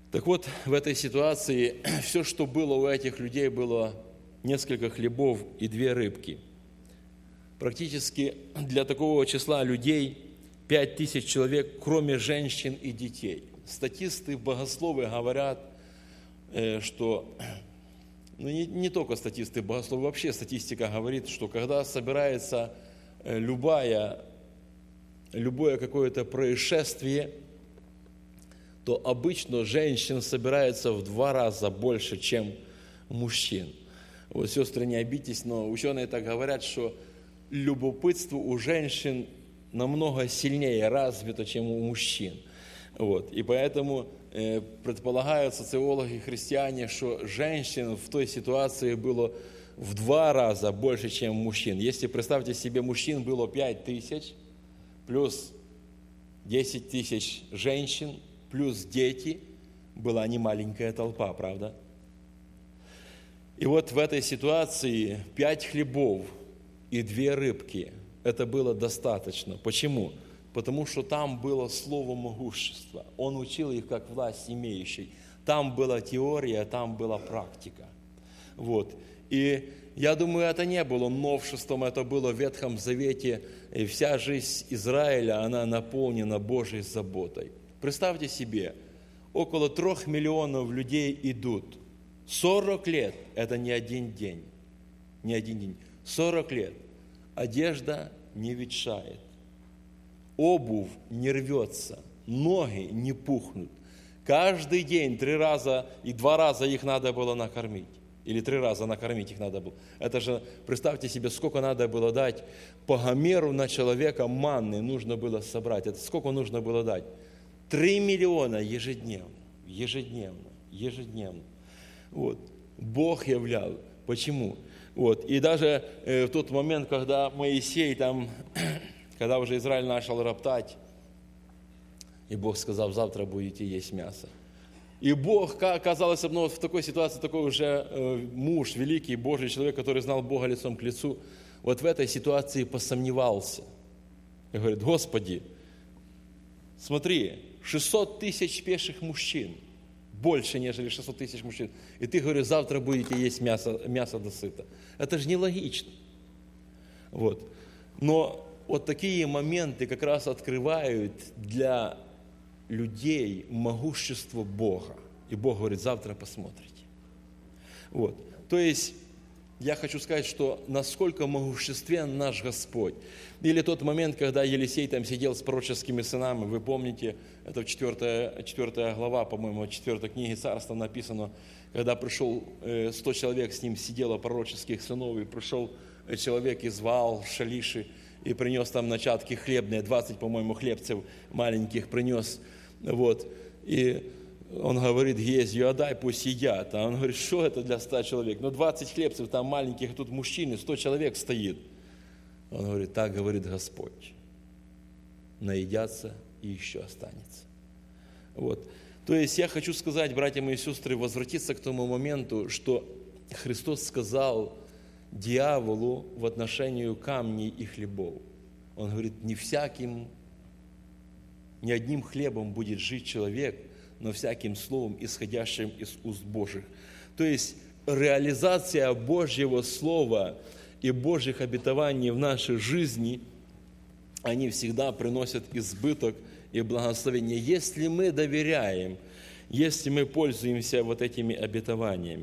Так вот, в этой ситуации все, что было у этих людей, было несколько хлебов и 2 рыбки. Практически для такого числа людей 5000 человек, кроме женщин и детей. Статисты, богословы говорят, что, не только статисты, богословы, вообще статистика говорит, что когда собирается любое какое-то происшествие, то обычно женщин собирается в 2 раза больше, чем мужчин. Вот, сестры, не обидитесь, но ученые так говорят, что любопытство у женщин намного сильнее развито, чем у мужчин. Вот. И поэтому предполагают социологи и христиане, что женщин в той ситуации было в 2 раза больше, чем мужчин. Если, представьте себе, мужчин было 5000, плюс 10 тысяч женщин, плюс дети, была немаленькая толпа, правда? И вот в этой ситуации 5 хлебов и 2 рыбки, это было достаточно. Почему? Потому что там было слово могущества. Он учил их как власть имеющий. Там была теория, там была практика. Вот. И я думаю, это не было новшеством, это было в Ветхом Завете. И вся жизнь Израиля, она наполнена Божьей заботой. Представьте себе, около 3 миллионов людей идут. 40 лет – это не один день. Не один день. 40 лет. Одежда не ветшает. Обувь не рвется. Ноги не пухнут. Каждый день 3 раза и 2 раза их надо было накормить. Или 3 раза накормить их надо было. Это же, представьте себе, сколько надо было дать по гомеру на человека манны нужно было собрать. Это сколько нужно было дать? 3 миллиона ежедневно. Вот. Бог являл. Почему? Вот. И даже в тот момент, когда Моисей когда уже Израиль начал роптать, и Бог сказал, завтра будете есть мясо. И Бог, казалось, в такой ситуации, такой уже муж, великий Божий человек, который знал Бога лицом к лицу, вот в этой ситуации посомневался. И говорит, Господи, смотри, 600 тысяч пеших мужчин, больше, нежели 600 тысяч мужчин. И ты говоришь, завтра будете есть мясо досыта. Это же нелогично. Вот. Но вот такие моменты как раз открывают для людей могущество Бога. И Бог говорит, завтра посмотрите. Вот. То есть, я хочу сказать, что насколько могуществен наш Господь. Или тот момент, когда Елисей там сидел с пророческими сынами, вы помните, это 4 глава, по-моему, 4 книги Царства написано, когда пришел 100 человек, с ним сидело пророческих сынов, и пришел человек из Ваал, Шалиши, и принес там начатки хлебные, 20, по-моему, хлебцев маленьких принес. Вот. И он говорит, Гезию отдай, пусть едят. А он говорит, что это для 100 человек? 20 хлебцев там маленьких, тут мужчины, 100 человек стоит. Он говорит, так говорит Господь. Наедятся и еще останется. Вот. То есть я хочу сказать, братья мои сестры, возвратиться к тому моменту, что Христос сказал дьяволу в отношении камней и хлебов. Он говорит, не одним хлебом будет жить человек, но всяким словом, исходящим из уст Божьих. То есть реализация Божьего Слова и Божьих обетований в нашей жизни, они всегда приносят избыток и благословение, если мы доверяем, если мы пользуемся вот этими обетованиями.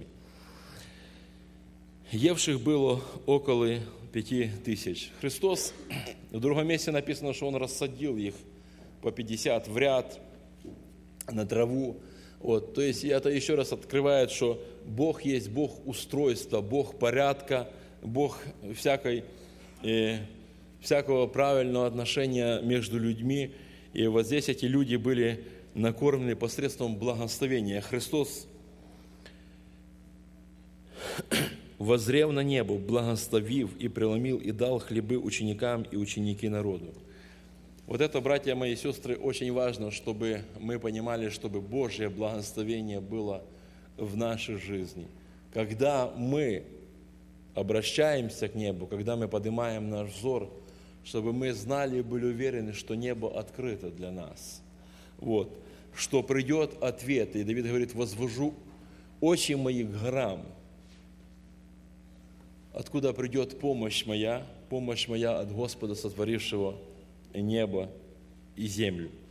Евших было около 5000. Христос, в другом месте написано, что Он рассадил их по 50 в ряд на траву. Вот. То есть это еще раз открывает, что Бог есть Бог устройства, Бог порядка, Бог всякого правильного отношения между людьми. И вот здесь эти люди были накормлены посредством благословения. Христос, воззрев на небо, благословив и преломил, и дал хлебы ученикам и ученики народу. Вот это, братья мои и сестры, очень важно, чтобы мы понимали, чтобы Божье благословение было в нашей жизни. Когда мы обращаемся к небу, когда мы поднимаем наш взор, чтобы мы знали и были уверены, что небо открыто для нас. Вот. что придет ответ. И Давид говорит: возвожу очи мои к горам. Откуда придет помощь моя? Помощь моя от Господа, сотворившего небо и землю.